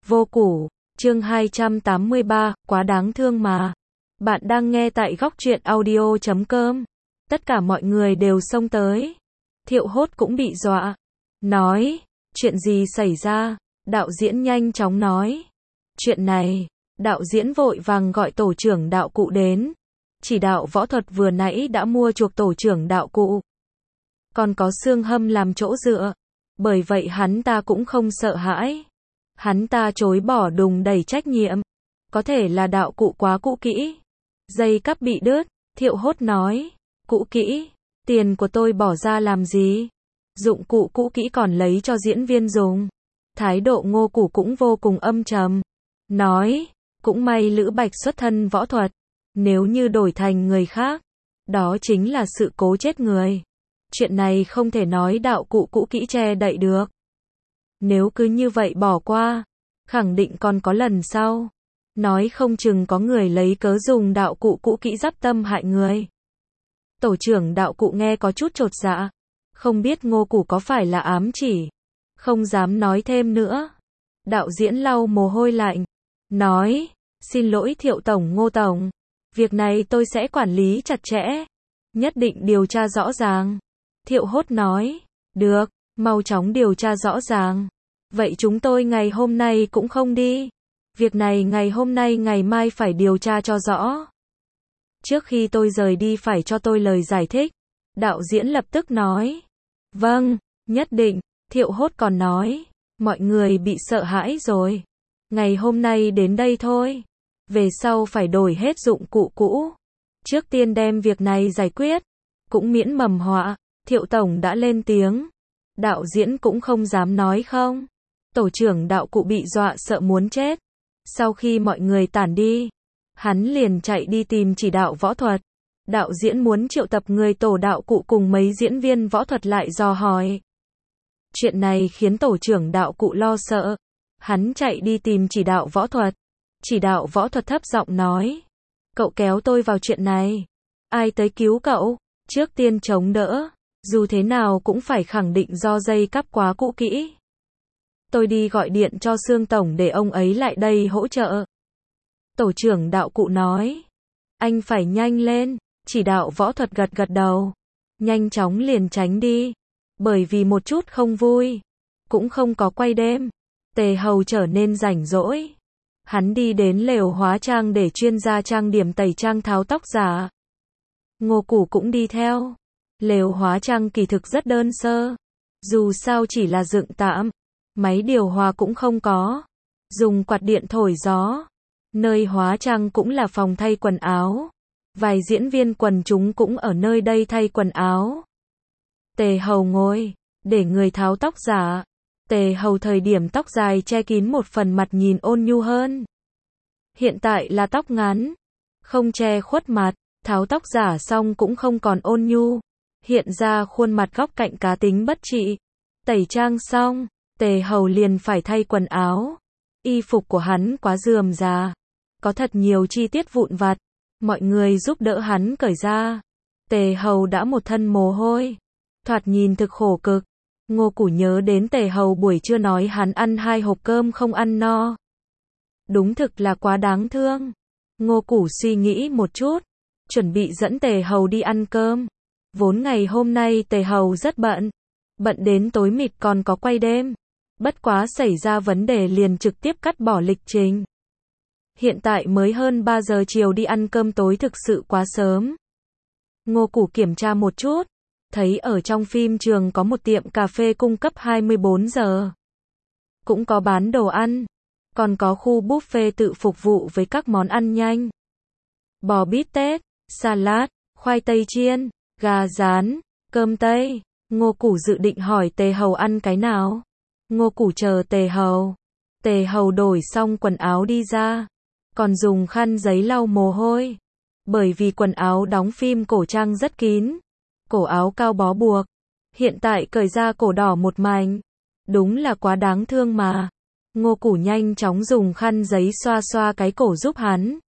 Vô củ, chương 283, quá đáng thương mà. Bạn đang nghe tại góc truyện audio.com. Tất cả mọi người đều xông tới. Thiệu Hốt cũng bị dọa. Nói, chuyện gì xảy ra? Đạo diễn nhanh chóng nói. Chuyện này, đạo diễn vội vàng gọi tổ trưởng đạo cụ đến. Chỉ đạo võ thuật vừa nãy đã mua chuộc tổ trưởng đạo cụ. Còn có xương hâm làm chỗ dựa. Bởi vậy hắn ta cũng không sợ hãi. Hắn ta chối bỏ đùng đầy trách nhiệm. Có thể là đạo cụ quá cũ kỹ. Dây cáp bị đứt, Thiệu Hốt nói. Cũ kỹ, tiền của tôi bỏ ra làm gì? Dụng cụ cũ kỹ còn lấy cho diễn viên dùng. Thái độ Ngô Củ cũng vô cùng âm trầm. Nói, cũng may Lữ Bạch xuất thân võ thuật. Nếu như đổi thành người khác, đó chính là sự cố chết người. Chuyện này không thể nói đạo cụ cũ kỹ che đậy được. Nếu cứ như vậy bỏ qua, khẳng định còn có lần sau. Nói không chừng có người lấy cớ dùng đạo cụ cũ kỹ giáp tâm hại người. Tổ trưởng đạo cụ nghe có chút chột dạ. Không biết Ngô Củ có phải là ám chỉ. Không dám nói thêm nữa. Đạo diễn lau mồ hôi lạnh. Nói, xin lỗi Thiệu Tổng Ngô Tổng. Việc này tôi sẽ quản lý chặt chẽ. Nhất định điều tra rõ ràng. Thiệu Hốt nói, được, mau chóng điều tra rõ ràng. Vậy chúng tôi ngày hôm nay cũng không đi. Việc này ngày hôm nay ngày mai phải điều tra cho rõ. Trước khi tôi rời đi phải cho tôi lời giải thích. Đạo diễn lập tức nói. Vâng, nhất định. Thiệu Hốt còn nói. Mọi người bị sợ hãi rồi. Ngày hôm nay đến đây thôi. Về sau phải đổi hết dụng cụ cũ. Trước tiên đem việc này giải quyết. Cũng miễn mầm họa. Thiệu Tổng đã lên tiếng. Đạo diễn cũng không dám nói không. Tổ trưởng đạo cụ bị dọa sợ muốn chết. Sau khi mọi người tản đi, hắn liền chạy đi tìm chỉ đạo võ thuật. Đạo diễn muốn triệu tập người tổ đạo cụ cùng mấy diễn viên võ thuật lại dò hỏi. Chuyện này khiến tổ trưởng đạo cụ lo sợ. Hắn chạy đi tìm chỉ đạo võ thuật. Chỉ đạo võ thuật thấp giọng nói. Cậu kéo tôi vào chuyện này. Ai tới cứu cậu? Trước tiên chống đỡ. Dù thế nào cũng phải khẳng định do dây cáp quá cũ kỹ. Tôi đi gọi điện cho Sương Tổng để ông ấy lại đây hỗ trợ. Tổ trưởng đạo cụ nói. Anh phải nhanh lên. Chỉ đạo võ thuật gật gật đầu. Nhanh chóng liền tránh đi. Bởi vì một chút không vui. Cũng không có quay đêm. Tề Hầu trở nên rảnh rỗi. Hắn đi đến lều hóa trang để chuyên gia trang điểm tẩy trang tháo tóc giả. Ngô Củ cũng đi theo. Lều hóa trang kỳ thực rất đơn sơ. Dù sao chỉ là dựng tạm. Máy điều hòa cũng không có. Dùng quạt điện thổi gió. Nơi hóa trang cũng là phòng thay quần áo. Vài diễn viên quần chúng cũng ở nơi đây thay quần áo. Tề Hầu ngồi, để người tháo tóc giả. Tề Hầu thời điểm tóc dài che kín một phần mặt nhìn ôn nhu hơn. Hiện tại là tóc ngắn. Không che khuất mặt. Tháo tóc giả xong cũng không còn ôn nhu. Hiện ra khuôn mặt góc cạnh cá tính bất trị. Tẩy trang xong, Tề Hầu liền phải thay quần áo. Y phục của hắn quá rườm rà. Có thật nhiều chi tiết vụn vặt. Mọi người giúp đỡ hắn cởi ra. Tề Hầu đã một thân mồ hôi. Thoạt nhìn thực khổ cực. Ngô Củ nhớ đến Tề Hầu buổi trưa nói hắn ăn 2 hộp cơm không ăn no. Đúng thực là quá đáng thương. Ngô Củ suy nghĩ một chút. Chuẩn bị dẫn Tề Hầu đi ăn cơm. Vốn ngày hôm nay Tề Hầu rất bận. Bận đến tối mịt còn có quay đêm. Bất quá xảy ra vấn đề liền trực tiếp cắt bỏ lịch trình. Hiện tại mới hơn 3 giờ chiều đi ăn cơm tối thực sự quá sớm. Ngô Củ kiểm tra một chút. Thấy ở trong phim trường có một tiệm cà phê cung cấp 24 giờ. Cũng có bán đồ ăn. Còn có khu buffet tự phục vụ với các món ăn nhanh. Bò bít tết, salad, khoai tây chiên, gà rán, cơm tây. Ngô Củ dự định hỏi Tề Hầu ăn cái nào. Ngô Củ chờ Tề Hầu. Tề Hầu đổi xong quần áo đi ra. Còn dùng khăn giấy lau mồ hôi. Bởi vì quần áo đóng phim cổ trang rất kín. Cổ áo cao bó buộc. Hiện tại cởi ra cổ đỏ một mảnh. Đúng là quá đáng thương mà. Ngô Củ nhanh chóng dùng khăn giấy xoa xoa cái cổ giúp hắn.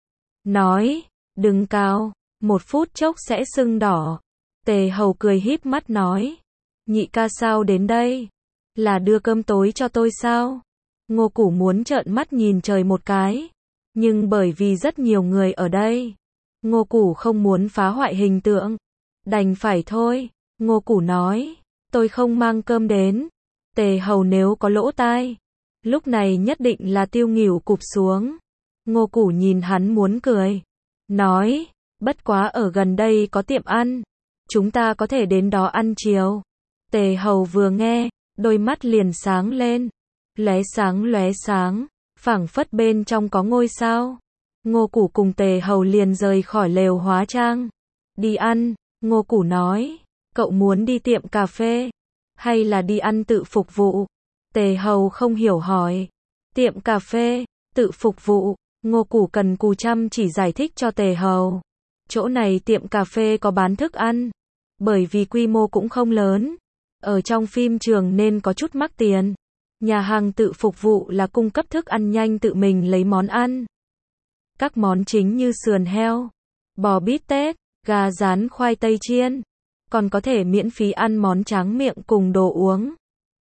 Nói, đừng cao, 1 phút chốc sẽ sưng đỏ. Tề Hầu cười híp mắt nói. Nhị ca sao đến đây? Là đưa cơm tối cho tôi sao? Ngô Củ muốn trợn mắt nhìn trời một cái. Nhưng bởi vì rất nhiều người ở đây, Ngô Củ không muốn phá hoại hình tượng. Đành phải thôi, Ngô Củ nói, tôi không mang cơm đến. Tề Hầu nếu có lỗ tai, lúc này nhất định là tiêu nghỉu cụp xuống. Ngô Củ nhìn hắn muốn cười. Nói, bất quá ở gần đây có tiệm ăn. Chúng ta có thể đến đó ăn chiều. Tề Hầu vừa nghe, đôi mắt liền sáng lên. Lóe sáng, phảng phất bên trong có ngôi sao. Ngô Củ cùng Tề Hầu liền rời khỏi lều hóa trang. Đi ăn, Ngô Củ nói, cậu muốn đi tiệm cà phê, hay là đi ăn tự phục vụ? Tề Hầu không hiểu hỏi. Tiệm cà phê, tự phục vụ, Ngô Củ cần cù chăm chỉ giải thích cho Tề Hầu. Chỗ này tiệm cà phê có bán thức ăn, bởi vì quy mô cũng không lớn, ở trong phim trường nên có chút mắc tiền. Nhà hàng tự phục vụ là cung cấp thức ăn nhanh tự mình lấy món ăn. Các món chính như sườn heo, bò bít tết, gà rán khoai tây chiên, còn có thể miễn phí ăn món tráng miệng cùng đồ uống.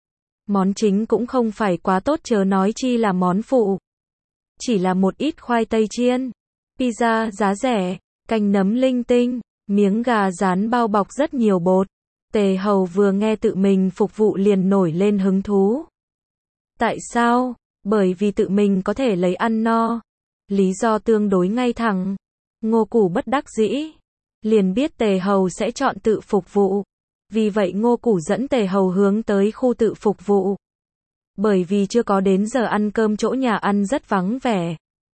Món chính cũng không phải quá tốt chớ nói chi là món phụ. Chỉ là một ít khoai tây chiên, pizza giá rẻ, canh nấm linh tinh, miếng gà rán bao bọc rất nhiều bột. Tề Hầu vừa nghe tự mình phục vụ liền nổi lên hứng thú. Tại sao? Bởi vì tự mình có thể lấy ăn no. Lý do tương đối ngay thẳng. Ngô Củ bất đắc dĩ, liền biết Tề Hầu sẽ chọn tự phục vụ. Vì vậy Ngô Củ dẫn Tề Hầu hướng tới khu tự phục vụ. Bởi vì chưa có đến giờ ăn cơm chỗ nhà ăn rất vắng vẻ.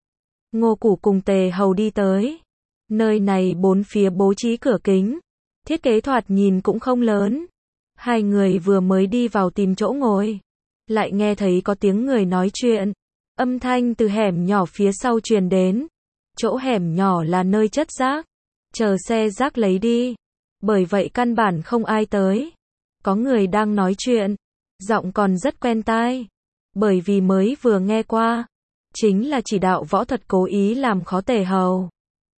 Ngô Củ cùng Tề Hầu đi tới. Nơi này bốn phía bố trí cửa kính. Thiết kế thoạt nhìn cũng không lớn. Hai người vừa mới đi vào tìm chỗ ngồi, lại nghe thấy có tiếng người nói chuyện. Âm thanh từ hẻm nhỏ phía sau truyền đến. Chỗ hẻm nhỏ là nơi chất rác. Chờ xe rác lấy đi. Bởi vậy căn bản không ai tới. Có người đang nói chuyện. Giọng còn rất quen tai. Bởi vì mới vừa nghe qua. Chính là chỉ đạo võ thuật cố ý làm khó Tề Hầu.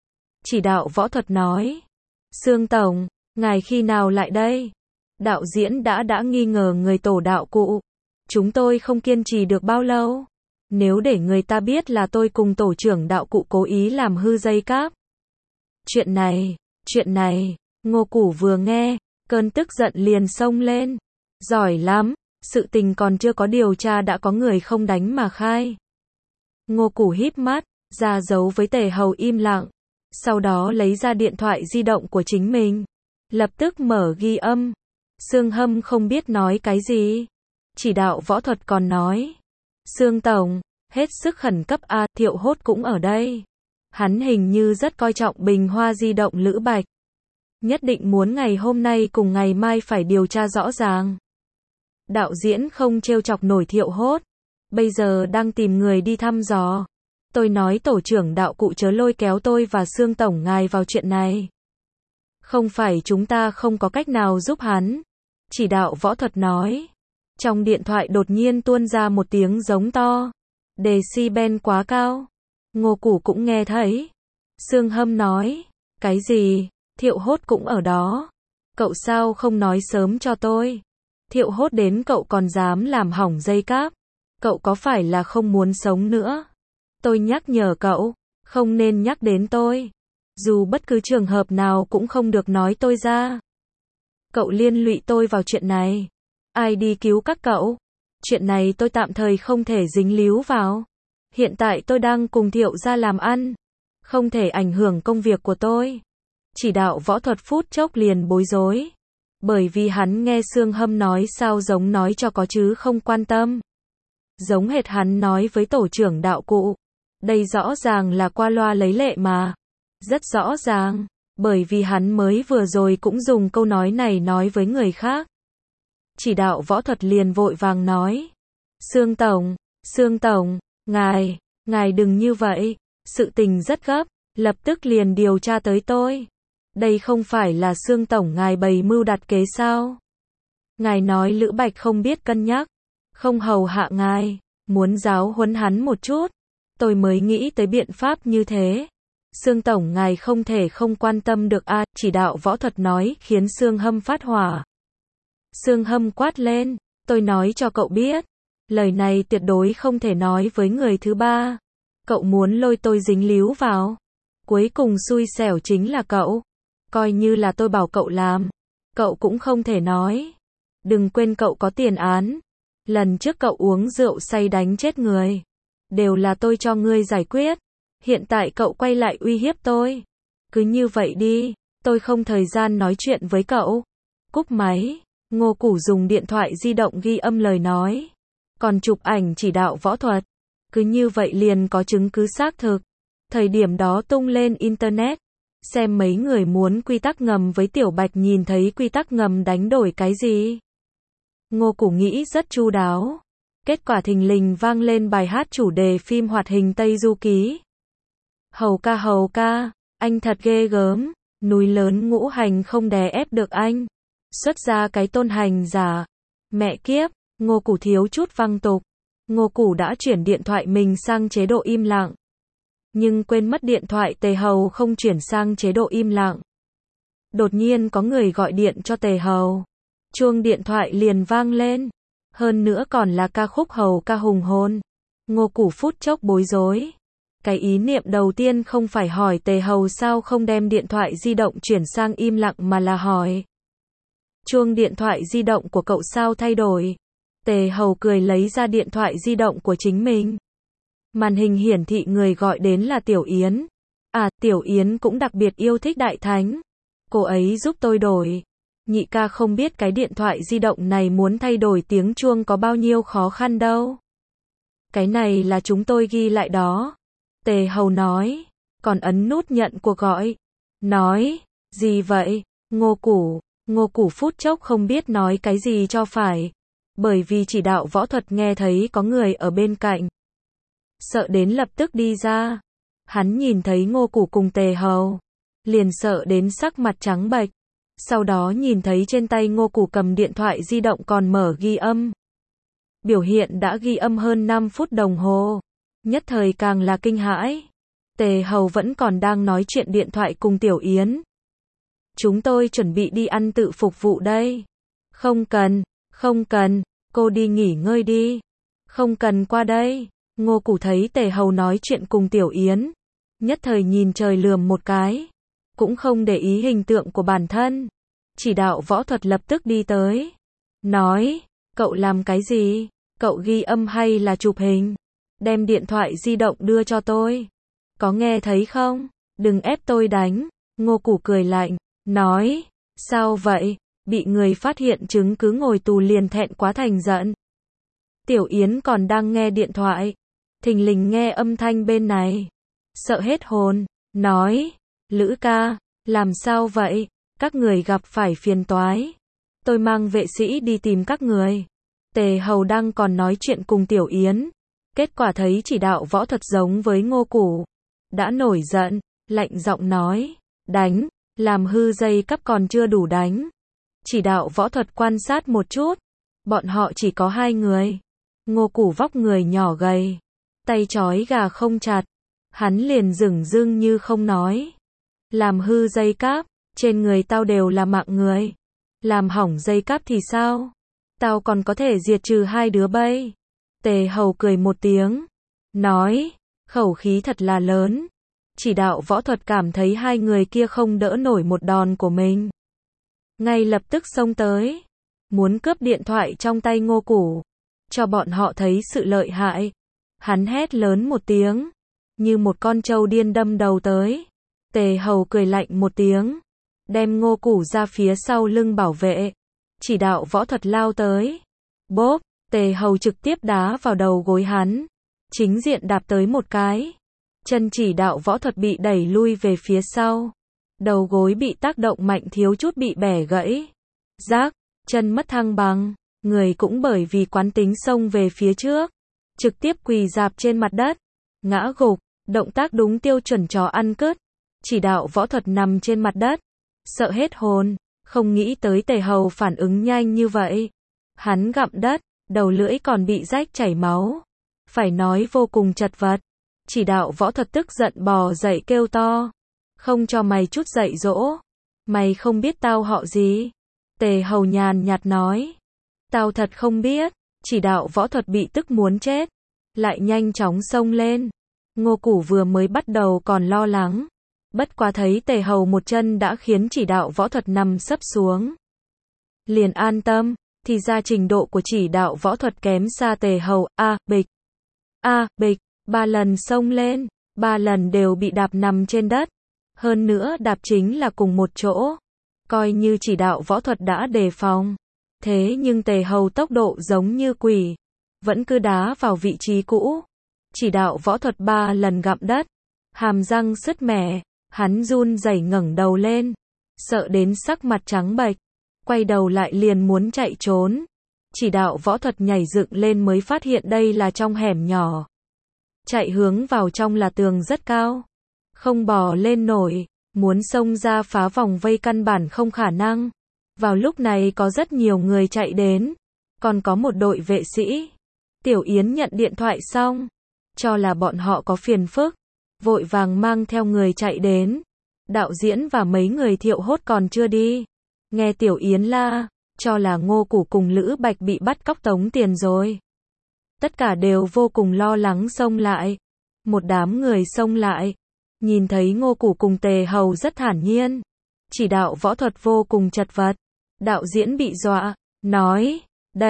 Chỉ đạo võ thuật nói. Sương Tổng, ngài khi nào lại đây? Đạo diễn đã nghi ngờ người tổ đạo cụ. Chúng tôi không kiên trì được bao lâu. Nếu để người ta biết là tôi cùng tổ trưởng đạo cụ cố ý làm hư dây cáp. Chuyện này, Ngô Củ vừa nghe, cơn tức giận liền xông lên. Giỏi lắm, sự tình còn chưa có điều tra đã có người không đánh mà khai. Ngô Củ híp mắt, ra dấu với Tề Hầu im lặng. Sau đó lấy ra điện thoại di động của chính mình. Lập tức mở ghi âm. Sương Hâm không biết nói cái gì. Chỉ đạo võ thuật còn nói. Sương Tổng, hết sức khẩn cấp a, Thiệu Hốt cũng ở đây. Hắn hình như rất coi trọng bình hoa di động Lữ Bạch. Nhất định muốn ngày hôm nay cùng ngày mai phải điều tra rõ ràng. Đạo diễn không trêu chọc nổi Thiệu Hốt. Bây giờ đang tìm người đi thăm dò. Tôi nói tổ trưởng đạo cụ chớ lôi kéo tôi và Sương Tổng ngài vào chuyện này. Không phải chúng ta không có cách nào giúp hắn. Chỉ đạo võ thuật nói. Trong điện thoại đột nhiên tuôn ra một tiếng giống to. Decibel quá cao. Ngô Củ cũng nghe thấy. Sương Hâm nói. Cái gì? Thiệu Hốt cũng ở đó. Cậu sao không nói sớm cho tôi? Thiệu Hốt đến cậu còn dám làm hỏng dây cáp. Cậu có phải là không muốn sống nữa? Tôi nhắc nhở cậu, không nên nhắc đến tôi. Dù bất cứ trường hợp nào cũng không được nói tôi ra. Cậu liên lụy tôi vào chuyện này. Ai đi cứu các cậu? Chuyện này tôi tạm thời không thể dính líu vào. Hiện tại tôi đang cùng Thiệu gia làm ăn. Không thể ảnh hưởng công việc của tôi. Chỉ đạo võ thuật phút chốc liền bối rối. Bởi vì hắn nghe Sương Hâm nói sao giống nói cho có chứ không quan tâm. Giống hệt hắn nói với tổ trưởng đạo cụ. Đây rõ ràng là qua loa lấy lệ mà. Rất rõ ràng. Bởi vì hắn mới vừa rồi cũng dùng câu nói này nói với người khác. Chỉ đạo võ thuật liền vội vàng nói. Sương Tổng, ngài đừng như vậy. Sự tình rất gấp, lập tức liền điều tra tới tôi. Đây không phải là Sương Tổng ngài bày mưu đặt kế sao? Ngài nói Lữ Bạch không biết cân nhắc, không hầu hạ ngài, muốn giáo huấn hắn một chút. Tôi mới nghĩ tới biện pháp như thế. Sương Tổng ngài không thể không quan tâm được a, chỉ đạo võ thuật nói khiến Sương Hâm phát hỏa. Sương Hâm quát lên, tôi nói cho cậu biết. Lời này tuyệt đối không thể nói với người thứ ba. Cậu muốn lôi tôi dính líu vào. Cuối cùng xui xẻo chính là cậu. Coi như là tôi bảo cậu làm. Cậu cũng không thể nói. Đừng quên cậu có tiền án. Lần trước cậu uống rượu say đánh chết người. Đều là tôi cho ngươi giải quyết. Hiện tại cậu quay lại uy hiếp tôi. Cứ như vậy đi. Tôi không thời gian nói chuyện với cậu. Cúp máy. Ngô Củ dùng điện thoại di động ghi âm lời nói. Còn chụp ảnh chỉ đạo võ thuật. Cứ như vậy liền có chứng cứ xác thực. Thời điểm đó tung lên Internet. Xem mấy người muốn quy tắc ngầm với Tiểu Bạch nhìn thấy quy tắc ngầm đánh đổi cái gì. Ngô Củ nghĩ rất chu đáo. Kết quả thình lình vang lên bài hát chủ đề phim hoạt hình Tây Du Ký. Hầu ca, anh thật ghê gớm. Núi lớn ngũ hành không đè ép được anh. Xuất ra cái tôn hành giả. Mẹ kiếp, Ngô Củ thiếu chút văng tục. Ngô Củ đã chuyển điện thoại mình sang chế độ im lặng. Nhưng quên mất điện thoại Tề Hầu không chuyển sang chế độ im lặng. Đột nhiên có người gọi điện cho Tề Hầu. Chuông điện thoại liền vang lên. Hơn nữa còn là ca khúc Hầu ca hùng hồn. Ngô Củ phút chốc bối rối. Cái ý niệm đầu tiên không phải hỏi Tề Hầu sao không đem điện thoại di động chuyển sang im lặng mà là hỏi. Chuông điện thoại di động của cậu sao thay đổi? Tề Hầu cười lấy ra điện thoại di động của chính mình. Màn hình hiển thị người gọi đến là Tiểu Yến. À, Tiểu Yến cũng đặc biệt yêu thích Đại Thánh. Cô ấy giúp tôi đổi. Nhị ca không biết cái điện thoại di động này muốn thay đổi tiếng chuông có bao nhiêu khó khăn đâu. Cái này là chúng tôi ghi lại đó. Tề Hầu nói. Còn ấn nút nhận cuộc gọi. Nói. Gì vậy? Ngô Củ phút chốc không biết nói cái gì cho phải. Bởi vì chỉ đạo võ thuật nghe thấy có người ở bên cạnh. Sợ đến lập tức đi ra. Hắn nhìn thấy Ngô Củ cùng Tề Hầu. Liền sợ đến sắc mặt trắng bệch. Sau đó nhìn thấy trên tay Ngô Củ cầm điện thoại di động còn mở ghi âm. Biểu hiện đã ghi âm hơn 5 phút đồng hồ. Nhất thời càng là kinh hãi. Tề Hầu vẫn còn đang nói chuyện điện thoại cùng Tiểu Yến. Chúng tôi chuẩn bị đi ăn tự phục vụ đây. Không cần, cô đi nghỉ ngơi đi. Không cần qua đây. Ngô Củ thấy Tề Hầu nói chuyện cùng Tiểu Yến. Nhất thời nhìn trời lườm một cái. Cũng không để ý hình tượng của bản thân. Chỉ đạo võ thuật lập tức đi tới. Nói, cậu làm cái gì? Cậu ghi âm hay là chụp hình? Đem điện thoại di động đưa cho tôi. Có nghe thấy không? Đừng ép tôi đánh. Ngô Củ cười lạnh. Nói, sao vậy? Bị người phát hiện chứng cứ ngồi tù liền thẹn quá thành giận. Tiểu Yến còn đang nghe điện thoại. Thình lình nghe âm thanh bên này. Sợ hết hồn. Nói, Lữ ca, làm sao vậy? Các người gặp phải phiền toái. Tôi mang vệ sĩ đi tìm các người. Tề Hầu đang còn nói chuyện cùng Tiểu Yến. Kết quả thấy chỉ đạo võ thuật giống với Ngô Củ. Đã nổi giận, lạnh giọng nói. Đánh, làm hư dây cắp còn chưa đủ đánh. Chỉ đạo võ thuật quan sát một chút. Bọn họ chỉ có 2 người. Ngô Củ vóc người nhỏ gầy. Tay trói gà không chặt. Hắn liền dửng dưng như không nói. Làm hư dây cáp, trên người tao đều là mạng người. Làm hỏng dây cáp thì sao? Tao còn có thể diệt trừ 2 đứa bay. Tề Hầu cười một tiếng. Nói, khẩu khí thật là lớn. Chỉ đạo võ thuật cảm thấy 2 người kia không đỡ nổi một đòn của mình. Ngay lập tức xông tới. Muốn cướp điện thoại trong tay Ngô Củ. Cho bọn họ thấy sự lợi hại. Hắn hét lớn một tiếng. Như một con trâu điên đâm đầu tới. Tề Hầu cười lạnh một tiếng. Đem Ngô Củ ra phía sau lưng bảo vệ. Chỉ đạo võ thuật lao tới. Bốp, Tề Hầu trực tiếp đá vào đầu gối hắn. Chính diện đạp tới một cái. Chân chỉ đạo võ thuật bị đẩy lui về phía sau. Đầu gối bị tác động mạnh thiếu chút bị bẻ gãy. Rác, chân mất thăng bằng. Người cũng bởi vì quán tính xông về phía trước. Trực tiếp quỳ rạp trên mặt đất. Ngã gục, động tác đúng tiêu chuẩn chó ăn cứt. Chỉ đạo võ thuật nằm trên mặt đất. Sợ hết hồn, không nghĩ tới Tề Hầu phản ứng nhanh như vậy. Hắn gặm đất, đầu lưỡi còn bị rách chảy máu. Phải nói vô cùng chật vật. Chỉ đạo võ thuật tức giận bò dậy kêu to. Không cho mày chút dạy dỗ. Mày không biết tao họ gì? Tề Hầu nhàn nhạt nói. Tao thật không biết. Chỉ đạo võ thuật bị tức muốn chết, lại nhanh chóng xông lên. Ngô Củ vừa mới bắt đầu còn lo lắng, bất quá thấy Tề Hầu một chân đã khiến chỉ đạo võ thuật nằm sấp xuống, liền an tâm, thì ra trình độ của chỉ đạo võ thuật kém xa Tề Hầu. Bịch, 3 lần xông lên, 3 lần đều bị đạp nằm trên đất, hơn nữa đạp chính là cùng một chỗ, coi như chỉ đạo võ thuật đã đề phòng. Thế nhưng Tề Hầu tốc độ giống như quỷ, vẫn cứ đá vào vị trí cũ. Chỉ đạo võ thuật 3 lần gặm đất, hàm răng sứt mẻ, hắn run rẩy ngẩng đầu lên, sợ đến sắc mặt trắng bệch, quay đầu lại liền muốn chạy trốn. Chỉ đạo võ thuật nhảy dựng lên mới phát hiện đây là trong hẻm nhỏ. Chạy hướng vào trong là tường rất cao, không bò lên nổi, muốn xông ra phá vòng vây căn bản không khả năng. Vào lúc này có rất nhiều người chạy đến, còn có một đội vệ sĩ. Tiểu Yến nhận điện thoại xong, cho là bọn họ có phiền phức, vội vàng mang theo người chạy đến. Đạo diễn và mấy người Thiệu Hốt còn chưa đi, nghe Tiểu Yến la, cho là Ngô Củ cùng Lữ Bạch bị bắt cóc tống tiền rồi. Tất cả đều vô cùng lo lắng xông lại. Một đám người xông lại, nhìn thấy Ngô Củ cùng Tề Hầu rất thản nhiên. Chỉ đạo võ thuật vô cùng chật vật. Đạo diễn bị dọa, nói,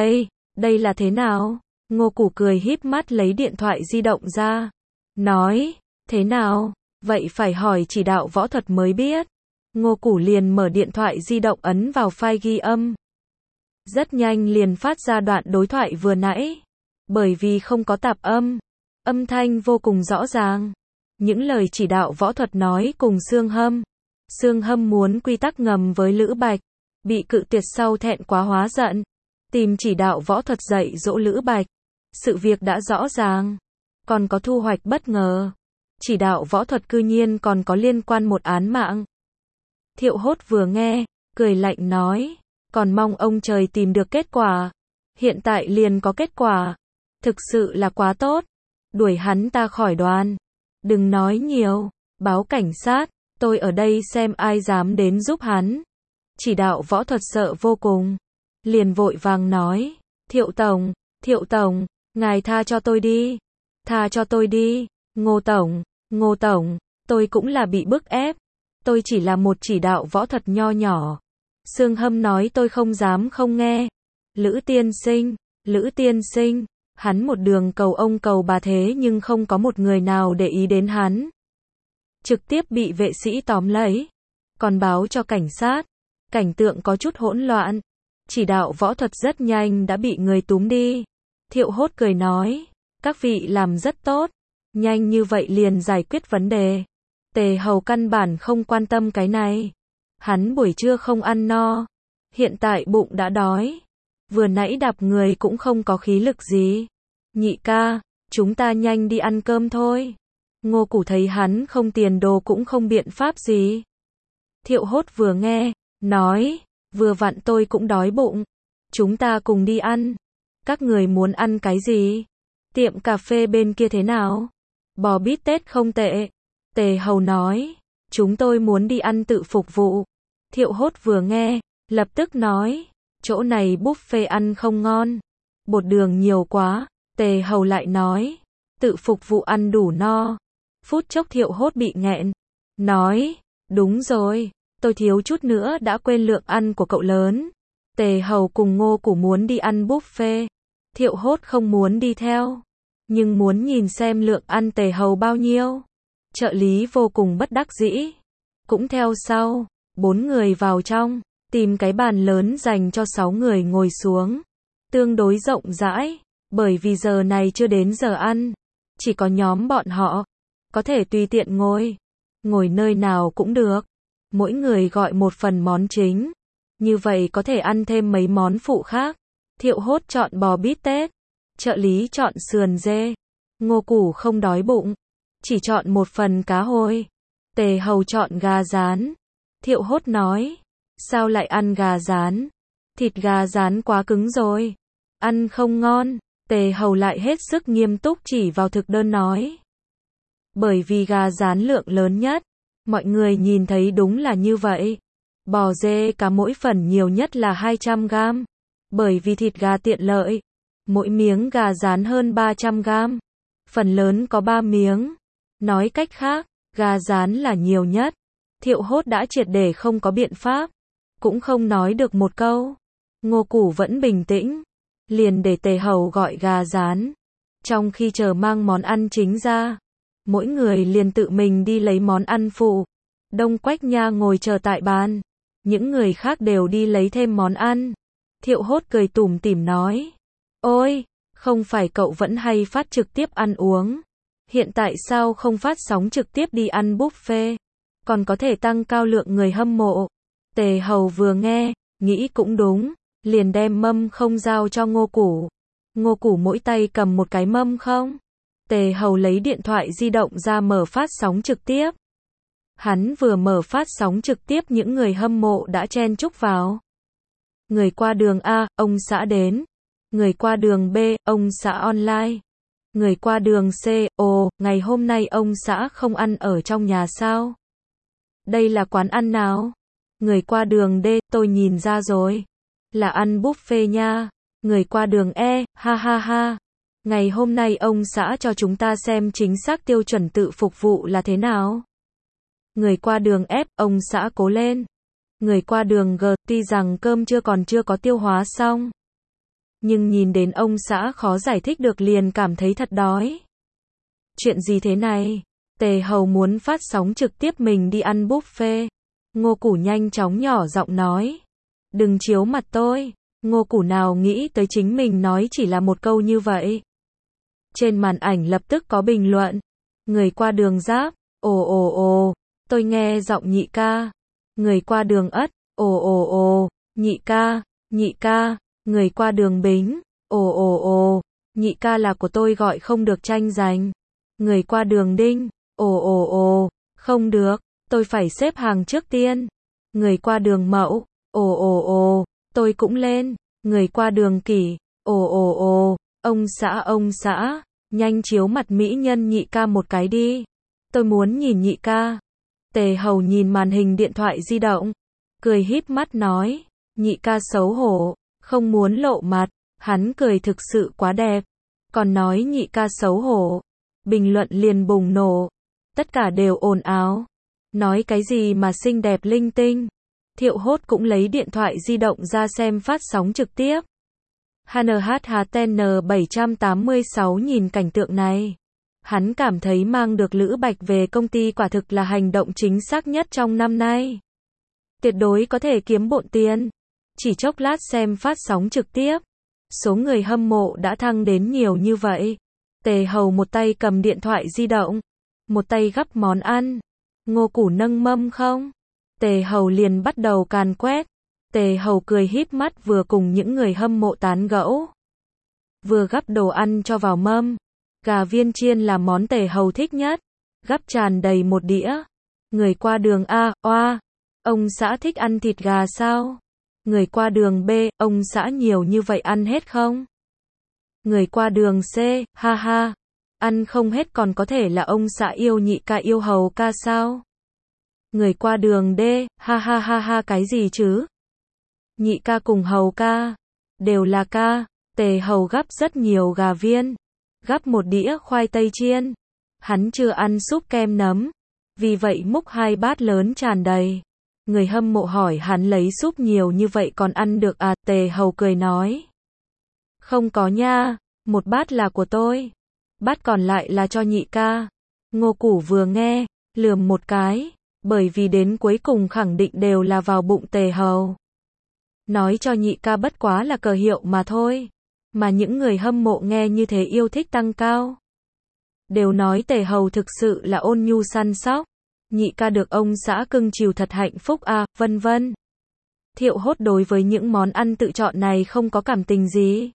đây là thế nào? Ngô Củ cười híp mắt lấy điện thoại di động ra, nói, thế nào? Vậy phải hỏi chỉ đạo võ thuật mới biết. Ngô Củ liền mở điện thoại di động ấn vào file ghi âm. Rất nhanh liền phát ra đoạn đối thoại vừa nãy. Bởi vì không có tạp âm, âm thanh vô cùng rõ ràng. Những lời chỉ đạo võ thuật nói cùng Sương Hâm. Sương Hâm muốn quy tắc ngầm với Lữ Bạch, bị cự tuyệt sau thẹn quá hóa giận, tìm chỉ đạo võ thuật dạy dỗ Lữ Bạch. Sự việc đã rõ ràng, còn có thu hoạch bất ngờ. Chỉ đạo võ thuật cư nhiên còn có liên quan một án mạng. Thiệu Hốt vừa nghe, cười lạnh nói, còn mong ông trời tìm được kết quả. Hiện tại liền có kết quả, thực sự là quá tốt. Đuổi hắn ta khỏi đoàn. Đừng nói nhiều, báo cảnh sát, tôi ở đây xem ai dám đến giúp hắn. Chỉ đạo võ thuật sợ vô cùng, liền vội vàng nói, Thiệu Tổng, ngài tha cho tôi đi, tha cho tôi đi. Ngô Tổng, tôi cũng là bị bức ép, tôi chỉ là một chỉ đạo võ thuật nho nhỏ. Sương Hâm nói tôi không dám không nghe. Lữ tiên sinh, hắn một đường cầu ông cầu bà thế nhưng không có một người nào để ý đến hắn. Trực tiếp bị vệ sĩ tóm lấy, còn báo cho cảnh sát. Cảnh tượng có chút hỗn loạn. Chỉ đạo võ thuật rất nhanh đã bị người túm đi. Thiệu Hốt cười nói, các vị làm rất tốt, nhanh như vậy liền giải quyết vấn đề. Tề Hầu căn bản không quan tâm cái này. Hắn buổi trưa không ăn no, hiện tại bụng đã đói. Vừa nãy đạp người cũng không có khí lực gì. Nhị ca, chúng ta nhanh đi ăn cơm thôi. Ngô Củ thấy hắn không tiền đồ cũng không biện pháp gì. Thiệu Hốt vừa nghe, nói, vừa vặn tôi cũng đói bụng. Chúng ta cùng đi ăn. Các người muốn ăn cái gì? Tiệm cà phê bên kia thế nào? Bò bít tết không tệ. Tề Hầu nói, chúng tôi muốn đi ăn tự phục vụ. Thiệu Hốt vừa nghe, lập tức nói, chỗ này buffet ăn không ngon. Bột đường nhiều quá. Tề Hầu lại nói, tự phục vụ ăn đủ no. Phút chốc Thiệu Hốt bị nghẹn. Nói, đúng rồi, tôi thiếu chút nữa đã quên lượng ăn của cậu lớn. Tề Hầu cùng Ngô Củ muốn đi ăn buffet. Thiệu Hốt không muốn đi theo, nhưng muốn nhìn xem lượng ăn Tề Hầu bao nhiêu. Trợ lý vô cùng bất đắc dĩ, cũng theo sau. 4 người vào trong, tìm cái bàn lớn dành cho 6 người ngồi xuống. Tương đối rộng rãi, bởi vì giờ này chưa đến giờ ăn. Chỉ có nhóm bọn họ, có thể tùy tiện ngồi. Ngồi nơi nào cũng được. Mỗi người gọi một phần món chính. Như vậy có thể ăn thêm mấy món phụ khác. Thiệu Hốt chọn bò bít tết, trợ lý chọn sườn dê. Ngô Củ không đói bụng, chỉ chọn một phần cá hồi. Tề Hầu chọn gà rán. Thiệu Hốt nói, sao lại ăn gà rán? Thịt gà rán quá cứng rồi, ăn không ngon. Tề Hầu lại hết sức nghiêm túc chỉ vào thực đơn nói, bởi vì gà rán lượng lớn nhất, mọi người nhìn thấy đúng là như vậy. Bò dê cá mỗi phần nhiều nhất là 200 gram, bởi vì thịt gà tiện lợi, Mỗi miếng gà rán hơn 300 gram. Phần lớn có 3 miếng. Nói cách khác, gà rán là nhiều nhất. Thiệu Hốt đã triệt để không có biện pháp. Cũng không nói được một câu. Ngô Củ vẫn bình tĩnh. Liền để Tề Hầu gọi gà rán. Trong khi chờ mang món ăn chính ra, mỗi người liền tự mình đi lấy món ăn phụ. Đông Quách Nha ngồi chờ tại bàn. Những người khác đều đi lấy thêm món ăn. Thiệu Hốt cười tủm tỉm nói. Ôi, không phải cậu vẫn hay phát trực tiếp ăn uống. Hiện tại sao không phát sóng trực tiếp đi ăn buffet? Còn có thể tăng cao lượng người hâm mộ. Tề Hầu vừa nghe, nghĩ cũng đúng. Liền đem mâm không giao cho Ngô Củ. Ngô Củ mỗi tay cầm một cái mâm không. Tề Hầu lấy điện thoại di động ra mở phát sóng trực tiếp. Hắn vừa mở phát sóng trực tiếp những người hâm mộ đã chen chúc vào. Người qua đường A, ông xã đến. Người qua đường B, ông xã online. Người qua đường C, ồ, ngày hôm nay ông xã không ăn ở trong nhà sao? Đây là quán ăn nào? Người qua đường D, tôi nhìn ra rồi. Là ăn buffet nha. Người qua đường E, ha ha ha. Ngày hôm nay ông xã cho chúng ta xem chính xác tiêu chuẩn tự phục vụ là thế nào. Người qua đường F, ông xã cố lên. Người qua đường G, tuy rằng cơm chưa có tiêu hóa xong. Nhưng nhìn đến ông xã khó giải thích được liền cảm thấy thật đói. Chuyện gì thế này? Tề Hầu muốn phát sóng trực tiếp mình đi ăn buffet. Ngô Củ nhanh chóng nhỏ giọng nói. Đừng chiếu mặt tôi. Ngô Củ nào nghĩ tới chính mình nói chỉ là một câu như vậy. Trên màn ảnh lập tức có bình luận. Người qua đường Giáp, ồ ồ ồ, tôi nghe giọng nhị ca. Người qua đường Ất, ồ ồ ồ, nhị ca. Người qua đường Bính, ồ ồ ồ, nhị ca là của tôi gọi không được tranh giành. Người qua đường Đinh, ồ ồ ồ, không được, tôi phải xếp hàng trước tiên. Người qua đường Mậu, ồ ồ ồ, tôi cũng lên. Người qua đường Kỷ, ồ ồ ồ, ông xã, nhanh chiếu mặt mỹ nhân nhị ca một cái đi. Tôi muốn nhìn nhị ca. Tề Hầu nhìn màn hình điện thoại di động, cười híp mắt nói, nhị ca xấu hổ, không muốn lộ mặt. Hắn cười thực sự quá đẹp. Còn nói nhị ca xấu hổ. Bình luận liền bùng nổ. Tất cả đều ồn ào. Nói cái gì mà xinh đẹp linh tinh. Thiệu Hốt cũng lấy điện thoại di động ra xem phát sóng trực tiếp. HNHTN 786 nhìn cảnh tượng này. Hắn cảm thấy mang được Lữ Bạch về công ty quả thực là hành động chính xác nhất trong năm nay. Tuyệt đối có thể kiếm bộn tiền. Chỉ chốc lát xem phát sóng trực tiếp. Số người hâm mộ đã thăng đến nhiều như vậy. Tề Hầu một tay cầm điện thoại di động. Một tay gắp món ăn. Ngô Củ nâng mâm không. Tề Hầu liền bắt đầu càn quét. Tề Hầu cười híp mắt vừa cùng những người hâm mộ tán gẫu. Vừa gắp đồ ăn cho vào mâm. Gà viên chiên là món Tề Hầu thích nhất. Gắp tràn đầy một đĩa. Người qua đường A, oa. Ông xã thích ăn thịt gà sao? Người qua đường B, ông xã nhiều như vậy ăn hết không? Người qua đường C, ha ha. Ăn không hết còn có thể là ông xã yêu nhị ca yêu Hầu ca sao? Người qua đường D, ha ha ha ha cái gì chứ? Nhị ca cùng Hầu ca. Đều là ca. Tề Hầu gắp rất nhiều gà viên. Gắp một đĩa khoai tây chiên. Hắn chưa ăn súp kem nấm. Vì vậy múc 2 bát lớn tràn đầy. Người hâm mộ hỏi hắn lấy súp nhiều như vậy còn ăn được à? Tề Hầu cười nói. Không có nha, một bát là của tôi. Bát còn lại là cho nhị ca. Ngô Củ vừa nghe, lườm một cái. Bởi vì đến cuối cùng khẳng định đều là vào bụng Tề Hầu. Nói cho nhị ca bất quá là cờ hiệu mà thôi. Mà những người hâm mộ nghe như thế yêu thích tăng cao. Đều nói Tề Hầu thực sự là ôn nhu săn sóc. Nhị ca được ông xã cưng chiều thật hạnh phúc à, vân vân. Thiệu Hốt đối với những món ăn tự chọn này không có cảm tình gì.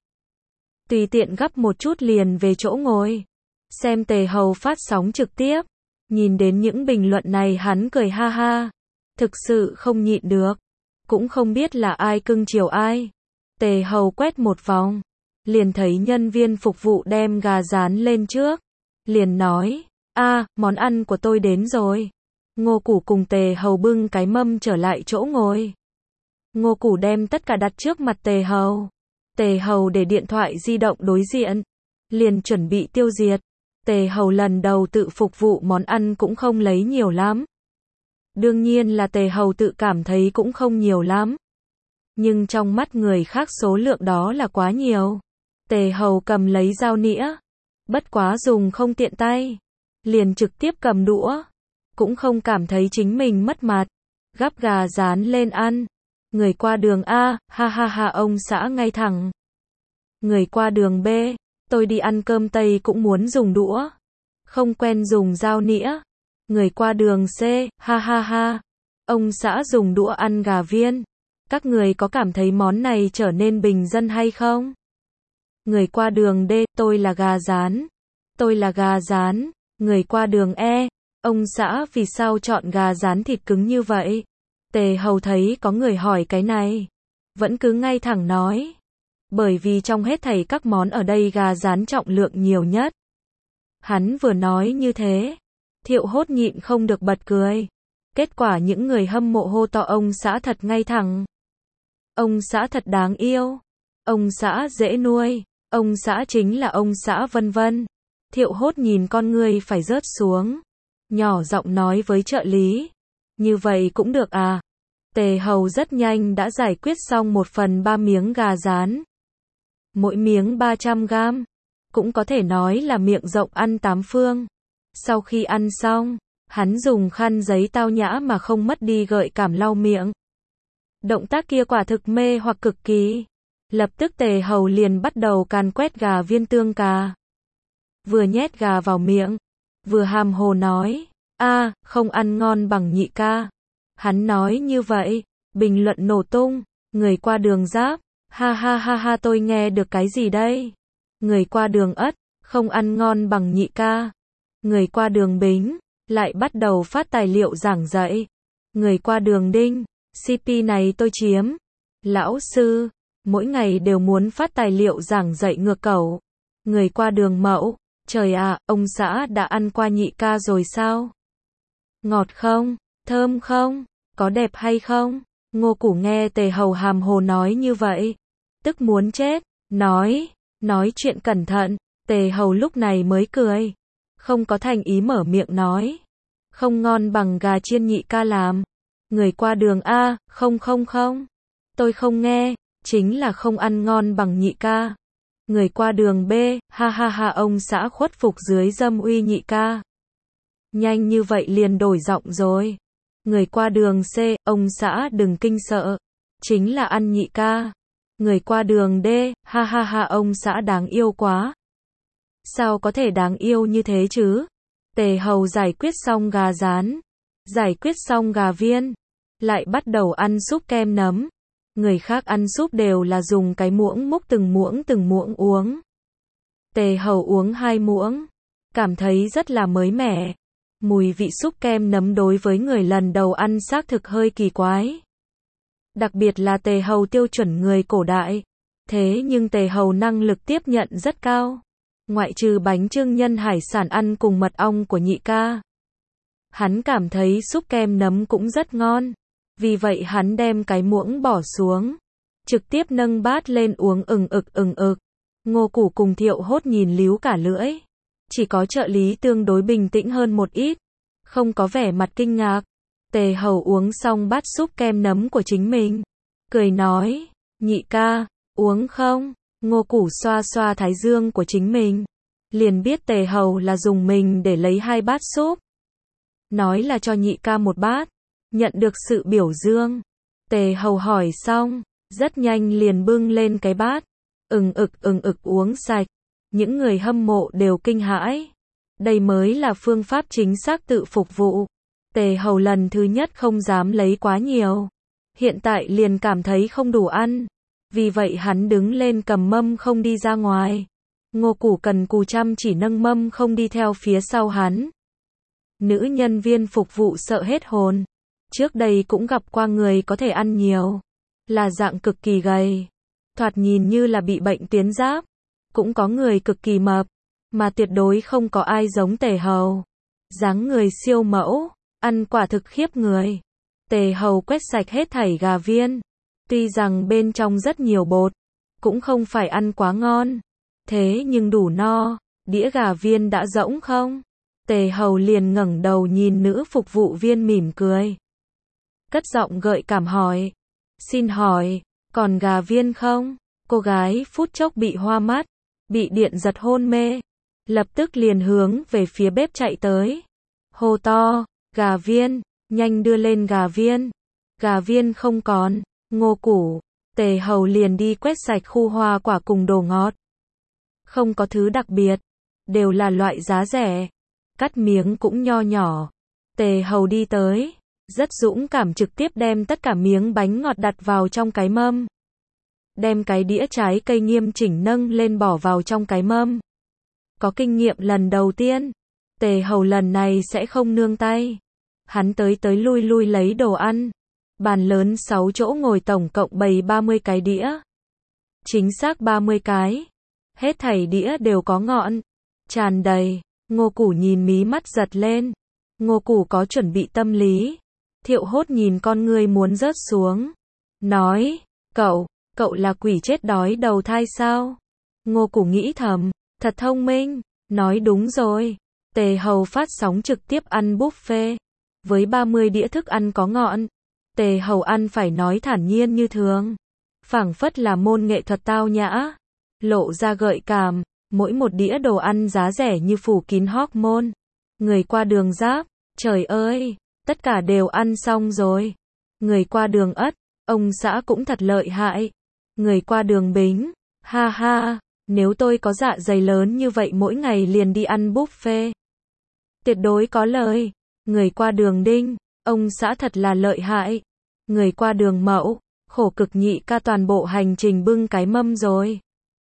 Tùy tiện gắp một chút liền về chỗ ngồi. Xem Tề Hầu phát sóng trực tiếp. Nhìn đến những bình luận này hắn cười ha ha. Thực sự không nhịn được. Cũng không biết là ai cưng chiều ai. Tề Hầu quét một vòng. Liền thấy nhân viên phục vụ đem gà rán lên trước. Liền nói, món ăn của tôi đến rồi. Ngô Củ cùng Tề Hầu bưng cái mâm trở lại chỗ ngồi. Ngô Củ đem tất cả đặt trước mặt Tề Hầu. Tề Hầu để điện thoại di động đối diện, liền chuẩn bị tiêu diệt. Tề Hầu lần đầu tự phục vụ món ăn cũng không lấy nhiều lắm. Đương nhiên là Tề Hầu tự cảm thấy cũng không nhiều lắm. Nhưng trong mắt người khác số lượng đó là quá nhiều. Tề Hầu cầm lấy dao nĩa, bất quá dùng không tiện tay, liền trực tiếp cầm đũa, cũng không cảm thấy chính mình mất mặt, gắp gà rán lên ăn. Người qua đường A, ha ha ha, ông xã ngay thẳng. Người qua đường B, tôi đi ăn cơm Tây cũng muốn dùng đũa, không quen dùng dao nĩa. Người qua đường C, ha ha ha, ông xã dùng đũa ăn gà viên. Các người có cảm thấy món này trở nên bình dân hay không? Người qua đường D, tôi là gà rán. Tôi là gà rán. Người qua đường E, ông xã vì sao chọn gà rán thịt cứng như vậy? Tề Hầu thấy có người hỏi cái này, vẫn cứ ngay thẳng nói. Bởi vì trong hết thảy các món ở đây gà rán trọng lượng nhiều nhất. Hắn vừa nói như thế, Thiệu Hốt nhịn không được bật cười. Kết quả những người hâm mộ hô to ông xã thật ngay thẳng. Ông xã thật đáng yêu. Ông xã dễ nuôi. Ông xã chính là ông xã vân vân. Thiệu Hốt nhìn con người phải rớt xuống, nhỏ giọng nói với trợ lý. Như vậy cũng được à? Tề Hầu rất nhanh đã giải quyết xong 1/3 miếng gà rán. Mỗi miếng 300 gram. Cũng có thể nói là miệng rộng ăn tám phương. Sau khi ăn xong, hắn dùng khăn giấy tao nhã mà không mất đi gợi cảm lau miệng. Động tác kia quả thực mê hoặc cực kỳ. Lập tức Tề Hầu liền bắt đầu càn quét gà viên tương cà. Vừa nhét gà vào miệng, vừa hàm hồ nói, không ăn ngon bằng nhị ca. Hắn nói như vậy, bình luận nổ tung. Người qua đường Giáp, ha ha ha ha, tôi nghe được cái gì đây? Người qua đường Ất, không ăn ngon bằng nhị ca. Người qua đường Bính, lại bắt đầu phát tài liệu giảng dạy. Người qua đường Đinh, CP này tôi chiếm. Lão sư, mỗi ngày đều muốn phát tài liệu giảng dạy ngược cẩu. Người qua đường Mậu, trời ạ, ông xã đã ăn qua nhị ca rồi sao? Ngọt không? Thơm không? Có đẹp hay không? Ngô Củ nghe Tề Hầu hàm hồ nói như vậy, tức muốn chết. Nói chuyện cẩn thận. Tề Hầu lúc này mới cười, không có thành ý mở miệng nói, không ngon bằng gà chiên nhị ca làm. Người qua đường A, không, tôi không nghe, chính là không ăn ngon bằng nhị ca. Người qua đường B, ha ha ha, ông xã khuất phục dưới dâm uy nhị ca. Nhanh như vậy liền đổi giọng rồi. Người qua đường C, ông xã đừng kinh sợ, chính là ăn nhị ca. Người qua đường D, ha ha ha, ông xã đáng yêu quá. Sao có thể đáng yêu như thế chứ? Tề Hầu giải quyết xong gà rán, giải quyết xong gà viên, lại bắt đầu ăn súp kem nấm. Người khác ăn súp đều là dùng cái muỗng múc từng muỗng uống. Tề Hầu uống 2 muỗng, cảm thấy rất là mới mẻ. Mùi vị súp kem nấm đối với người lần đầu ăn xác thực hơi kỳ quái. Đặc biệt là Tề Hầu tiêu chuẩn người cổ đại. Thế nhưng Tề Hầu năng lực tiếp nhận rất cao. Ngoại trừ bánh chưng nhân hải sản ăn cùng mật ong của nhị ca, hắn cảm thấy súp kem nấm cũng rất ngon. Vì vậy hắn đem cái muỗng bỏ xuống, trực tiếp nâng bát lên uống ừng ực. Ngô Củ cùng Thiệu Hốt nhìn líu cả lưỡi. Chỉ có trợ lý tương đối bình tĩnh hơn một ít, không có vẻ mặt kinh ngạc. Tề Hầu uống xong bát súp kem nấm của chính mình, cười nói, nhị ca, uống không? Ngô Củ xoa xoa thái dương của chính mình, liền biết Tề Hầu là dùng mình để lấy 2 bát súp. Nói là cho nhị ca 1 bát, nhận được sự biểu dương. Tề Hầu hỏi xong, rất nhanh liền bưng lên cái bát, ừng ực uống sạch. Những người hâm mộ đều kinh hãi. Đây mới là phương pháp chính xác tự phục vụ. Tề Hầu lần thứ nhất không dám lấy quá nhiều, hiện tại liền cảm thấy không đủ ăn. Vì vậy hắn đứng lên cầm mâm không đi ra ngoài. Ngô Củ cần cù chăm chỉ nâng mâm không đi theo phía sau hắn. Nữ nhân viên phục vụ sợ hết hồn. Trước đây cũng gặp qua người có thể ăn nhiều, là dạng cực kỳ gầy, thoạt nhìn như là bị bệnh tuyến giáp. Cũng có người cực kỳ mập, mà tuyệt đối không có ai giống Tề Hầu. Dáng người siêu mẫu, ăn quả thực khiếp người. Tề Hầu quét sạch hết thảy gà viên. Tuy rằng bên trong rất nhiều bột, cũng không phải ăn quá ngon. Thế nhưng đủ no, đĩa gà viên đã rỗng không? Tề Hầu liền ngẩng đầu nhìn nữ phục vụ viên mỉm cười. Cất giọng gợi cảm hỏi. Xin hỏi, còn gà viên không? Cô gái phút chốc bị hoa mắt, bị điện giật hôn mê. Lập tức liền hướng về phía bếp chạy tới. Hô to, gà viên, nhanh đưa lên gà viên. Gà viên không còn, Ngô Củ. Tề Hầu liền đi quét sạch khu hoa quả cùng đồ ngọt. Không có thứ đặc biệt, đều là loại giá rẻ. Cắt miếng cũng nho nhỏ. Tề Hầu đi tới, rất dũng cảm trực tiếp đem tất cả miếng bánh ngọt đặt vào trong cái mâm. Đem cái đĩa trái cây nghiêm chỉnh nâng lên bỏ vào trong cái mâm. Có kinh nghiệm lần đầu tiên, Tề Hầu lần này sẽ không nương tay. Hắn tới lui lui lấy đồ ăn. Bàn lớn 6 chỗ ngồi tổng cộng bày 30 cái đĩa. Chính xác 30 cái. Hết thảy đĩa đều có ngọn. Tràn đầy. Ngô Củ nhìn mí mắt giật lên. Ngô Củ có chuẩn bị tâm lý. Thiệu Hốt nhìn con ngươi muốn rớt xuống. Nói, cậu là quỷ chết đói đầu thai sao? Ngô Củ nghĩ thầm, thật thông minh. Nói đúng rồi. Tề Hầu phát sóng trực tiếp ăn buffet. Với 30 đĩa thức ăn có ngọn. Tề Hầu ăn phải nói thản nhiên như thường. Phảng phất là môn nghệ thuật tao nhã. Lộ ra gợi cảm. Mỗi một đĩa đồ ăn giá rẻ như phủ kín hormone. Người qua đường giáp, trời ơi, tất cả đều ăn xong rồi. Người qua đường Ất, ông xã cũng thật lợi hại. Người qua đường Bính, ha ha, nếu tôi có dạ dày lớn như vậy mỗi ngày liền đi ăn buffet. Tuyệt đối có lời. Người qua đường Đinh, ông xã thật là lợi hại. Người qua đường Mậu, khổ cực nhị ca toàn bộ hành trình bưng cái mâm rồi.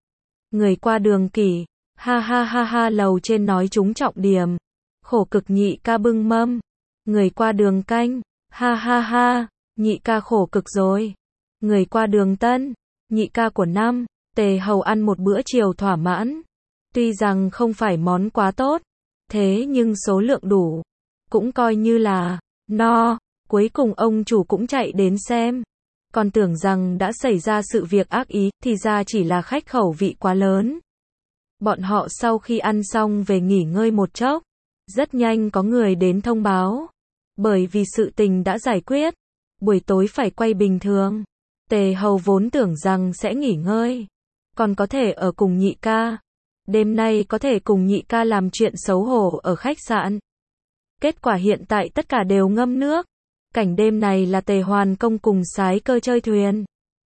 Người qua đường Kỷ, ha ha ha ha lầu trên nói trúng trọng điểm. Khổ cực nhị ca bưng mâm. Người qua đường Canh, ha ha ha, nhị ca khổ cực rồi. Người qua đường Tân, nhị ca của năm. Tề Hầu ăn một bữa chiều thỏa mãn. Tuy rằng không phải món quá tốt, thế nhưng số lượng đủ. Cũng coi như là no. Cuối cùng ông chủ cũng chạy đến xem. Còn tưởng rằng đã xảy ra sự việc ác ý, thì ra chỉ là khách khẩu vị quá lớn. Bọn họ sau khi ăn xong về nghỉ ngơi một chốc. Rất nhanh có người đến thông báo. Bởi vì sự tình đã giải quyết. Buổi tối phải quay bình thường. Tề Hầu vốn tưởng rằng sẽ nghỉ ngơi. Còn có thể ở cùng nhị ca. Đêm nay có thể cùng nhị ca làm chuyện xấu hổ ở khách sạn. Kết quả hiện tại tất cả đều ngâm nước. Cảnh đêm này là Tề Hoàn Công cùng Sái Cơ chơi thuyền.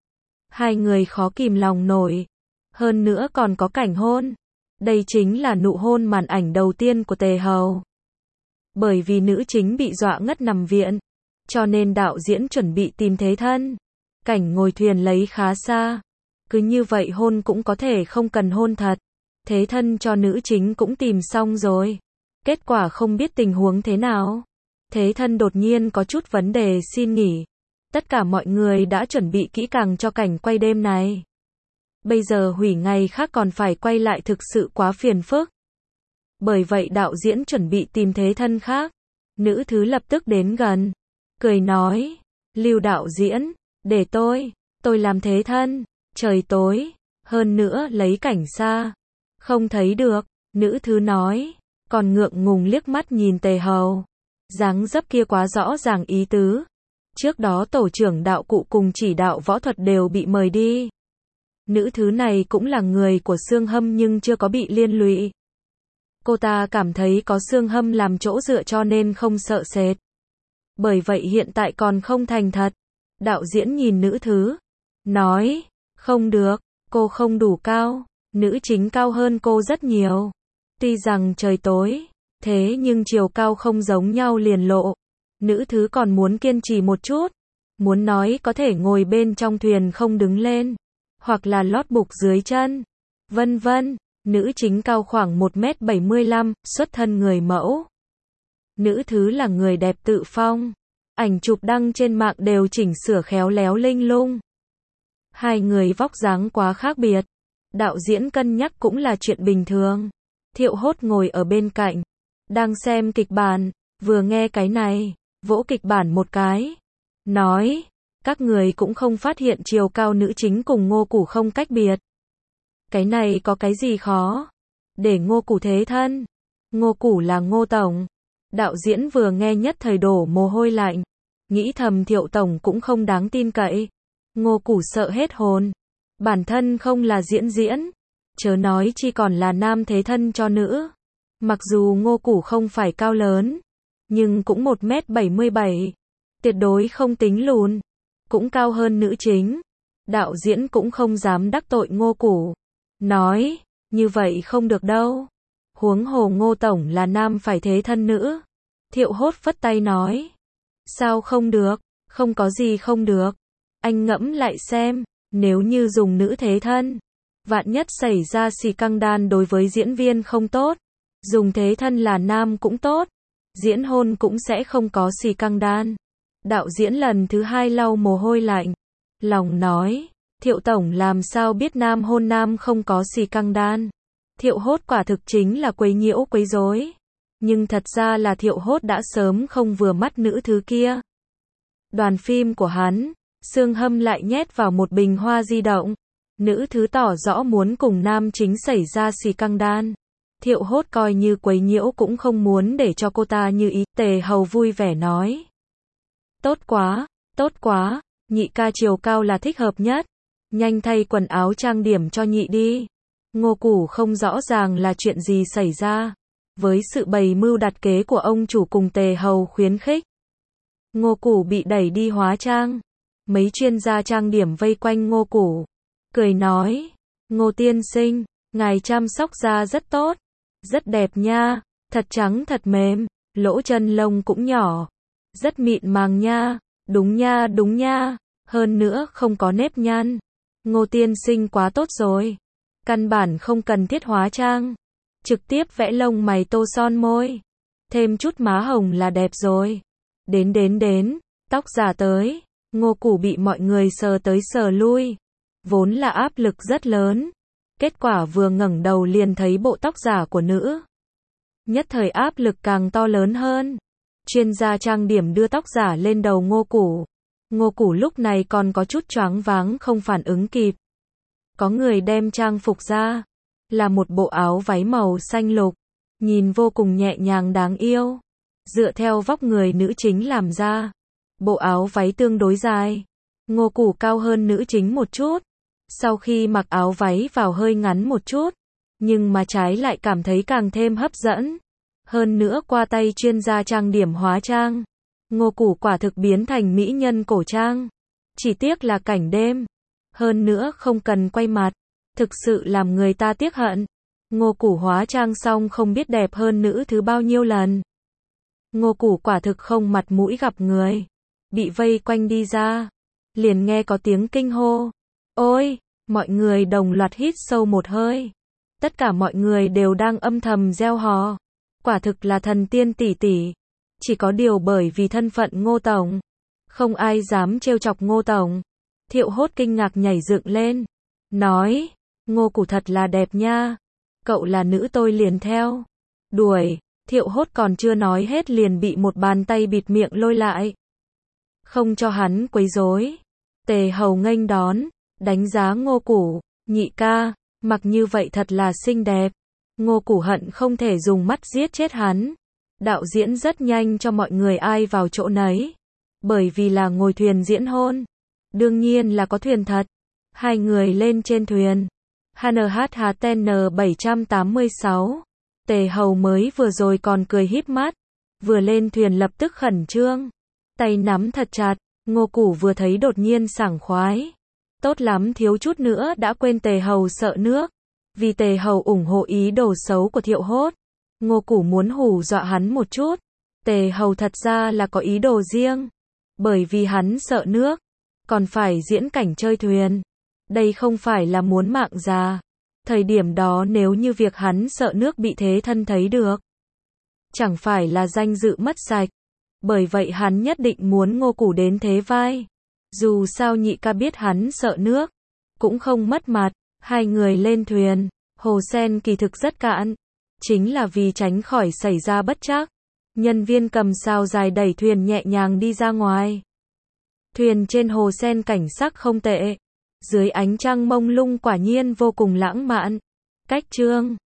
Hai người khó kìm lòng nổi. Hơn nữa còn có cảnh hôn. Đây chính là nụ hôn màn ảnh đầu tiên của Tề Hầu. Bởi vì nữ chính bị dọa ngất nằm viện, cho nên đạo diễn chuẩn bị tìm thế thân. Cảnh ngồi thuyền lấy khá xa. Cứ như vậy hôn cũng có thể không cần hôn thật. Thế thân cho nữ chính cũng tìm xong rồi. Kết quả không biết tình huống thế nào. Thế thân đột nhiên có chút vấn đề xin nghỉ. Tất cả mọi người đã chuẩn bị kỹ càng cho cảnh quay đêm này. Bây giờ hủy ngày khác còn phải quay lại thực sự quá phiền phức. Bởi vậy đạo diễn chuẩn bị tìm thế thân khác. Nữ thứ lập tức đến gần. Cười nói, Lưu đạo diễn, để tôi làm thế thân. Trời tối, hơn nữa lấy cảnh xa. Không thấy được, nữ thứ nói. Còn ngượng ngùng liếc mắt nhìn Tề Hầu. Dáng dấp kia quá rõ ràng ý tứ. Trước đó tổ trưởng đạo cụ cùng chỉ đạo võ thuật đều bị mời đi. Nữ thứ này cũng là người của Xương Hâm nhưng chưa có bị liên lụy. Cô ta cảm thấy có Xương Hâm làm chỗ dựa cho nên không sợ sệt. Bởi vậy hiện tại còn không thành thật. Đạo diễn nhìn nữ thứ. Nói, không được, cô không đủ cao. Nữ chính cao hơn cô rất nhiều. Tuy rằng trời tối, thế nhưng chiều cao không giống nhau liền lộ. Nữ thứ còn muốn kiên trì một chút. Muốn nói có thể ngồi bên trong thuyền không đứng lên. Hoặc là lót bục dưới chân. Vân vân. Nữ chính cao khoảng 1m75, xuất thân người mẫu. Nữ thứ là người đẹp tự phong. Ảnh chụp đăng trên mạng đều chỉnh sửa khéo léo linh lung. Hai người vóc dáng quá khác biệt. Đạo diễn cân nhắc cũng là chuyện bình thường. Thiệu Hốt ngồi ở bên cạnh. Đang xem kịch bản. Vừa nghe cái này, vỗ kịch bản một cái. Nói, Các người cũng không phát hiện chiều cao nữ chính cùng Ngô Củ không cách biệt. Cái này có cái gì khó? Để Ngô Củ thế thân. Ngô Củ là Ngô Tổng. Đạo diễn vừa nghe nhất thời đổ mồ hôi lạnh. Nghĩ thầm Thiệu Tổng cũng không đáng tin cậy. Ngô Củ sợ hết hồn. Bản thân không là diễn, chớ nói chi còn là nam thế thân cho nữ. Mặc dù Ngô Củ không phải cao lớn, nhưng cũng 1m77, tuyệt đối không tính lùn, cũng cao hơn nữ chính. Đạo diễn cũng không dám đắc tội Ngô Củ, nói, như vậy không được đâu. Huống hồ Ngô Tổng là nam phải thế thân nữ. Thiệu Hốt phất tay nói, sao không được, không có gì không được. Anh ngẫm lại xem, nếu như dùng nữ thế thân, vạn nhất xảy ra xì căng đan đối với diễn viên không tốt. Dùng thế thân là nam cũng tốt, diễn hôn cũng sẽ không có xì căng đan. Đạo diễn lần thứ hai lau mồ hôi lạnh, lòng nói, Thiệu Tổng làm sao biết nam hôn nam không có xì căng đan. Thiệu Hốt quả thực chính là quấy nhiễu quấy rối. Nhưng thật ra là Thiệu Hốt đã sớm không vừa mắt nữ thứ kia. Đoàn phim của hắn, Sương Hâm lại nhét vào một bình hoa di động. Nữ thứ tỏ rõ muốn cùng nam chính xảy ra xì căng đan. Thiệu Hốt coi như quấy nhiễu cũng không muốn để cho cô ta như ý. Tề Hầu vui vẻ nói, tốt quá, nhị ca chiều cao là thích hợp nhất. Nhanh thay quần áo trang điểm cho nhị đi. Ngô Củ không rõ ràng là chuyện gì xảy ra. Với sự bày mưu đặt kế của ông chủ cùng Tề Hầu khuyến khích, Ngô Củ bị đẩy đi hóa trang. Mấy chuyên gia trang điểm vây quanh Ngô Củ, cười nói, Ngô tiên sinh, ngài chăm sóc da rất tốt, rất đẹp nha, thật trắng thật mềm, lỗ chân lông cũng nhỏ, rất mịn màng nha, đúng nha, hơn nữa không có nếp nhăn. Ngô tiên sinh quá tốt rồi, căn bản không cần thiết hóa trang, trực tiếp vẽ lông mày tô son môi, thêm chút má hồng là đẹp rồi. Đến, tóc giả tới. Ngô Củ bị mọi người sờ tới sờ lui, vốn là áp lực rất lớn. Kết quả vừa ngẩng đầu liền thấy bộ tóc giả của nữ. Nhất thời áp lực càng to lớn hơn. Chuyên gia trang điểm đưa tóc giả lên đầu Ngô Củ. Ngô Củ lúc này còn có chút choáng váng không phản ứng kịp. Có người đem trang phục ra, là một bộ áo váy màu xanh lục, nhìn vô cùng nhẹ nhàng đáng yêu. Dựa theo vóc người nữ chính làm ra, bộ áo váy tương đối dài. Ngô Củ cao hơn nữ chính một chút. Sau khi mặc áo váy vào hơi ngắn một chút, nhưng mà trái lại cảm thấy càng thêm hấp dẫn. Hơn nữa qua tay chuyên gia trang điểm hóa trang, Ngô Củ quả thực biến thành mỹ nhân cổ trang. Chỉ tiếc là cảnh đêm. Hơn nữa không cần quay mặt, thực sự làm người ta tiếc hận. Ngô Củ hóa trang xong không biết đẹp hơn nữ thứ bao nhiêu lần. Ngô Củ quả thực không mặt mũi gặp người. Bị vây quanh đi ra, liền nghe có tiếng kinh hô. Ôi, mọi người đồng loạt hít sâu một hơi. Tất cả mọi người đều đang âm thầm reo hò. Quả thực là thần tiên tỷ tỷ. Chỉ có điều bởi vì thân phận Ngô Tổng, không ai dám trêu chọc Ngô Tổng. Thiệu Hốt kinh ngạc nhảy dựng lên, nói, Ngô Củ thật là đẹp nha. Cậu là nữ tôi liền theo. Đuổi, Thiệu Hốt còn chưa nói hết liền bị một bàn tay bịt miệng lôi lại. Không cho hắn quấy rối. Tề Hầu nghênh đón, đánh giá Ngô Củ, nhị ca, mặc như vậy thật là xinh đẹp. Ngô Củ hận không thể dùng mắt giết chết hắn. Đạo diễn rất nhanh cho mọi người ai vào chỗ nấy. Bởi vì là ngồi thuyền diễn hôn, đương nhiên là có thuyền thật. Hai người lên trên thuyền. HNHTN 786. Tề Hầu mới vừa rồi còn cười híp mắt, vừa lên thuyền lập tức khẩn trương, tay nắm thật chặt. Ngô Củ vừa thấy đột nhiên sảng khoái. Tốt lắm, thiếu chút nữa đã quên Tề Hầu sợ nước. Vì Tề Hầu ủng hộ ý đồ xấu của Thiệu Hốt, Ngô Củ muốn hù dọa hắn một chút. Tề Hầu thật ra là có ý đồ riêng, bởi vì hắn sợ nước, còn phải diễn cảnh chơi thuyền. Đây không phải là muốn mạng già. Thời điểm đó nếu như việc hắn sợ nước bị thế thân thấy được, chẳng phải là danh dự mất sạch. Bởi vậy hắn nhất định muốn Ngô Củ đến thế vai. Dù sao nhị ca biết hắn sợ nước, cũng không mất mặt. Hai người lên thuyền, hồ sen kỳ thực rất cạn. Chính là vì tránh khỏi xảy ra bất trắc, nhân viên cầm sào dài đẩy thuyền nhẹ nhàng đi ra ngoài. Thuyền trên hồ sen cảnh sắc không tệ. Dưới ánh trăng mông lung quả nhiên vô cùng lãng mạn. Cách chương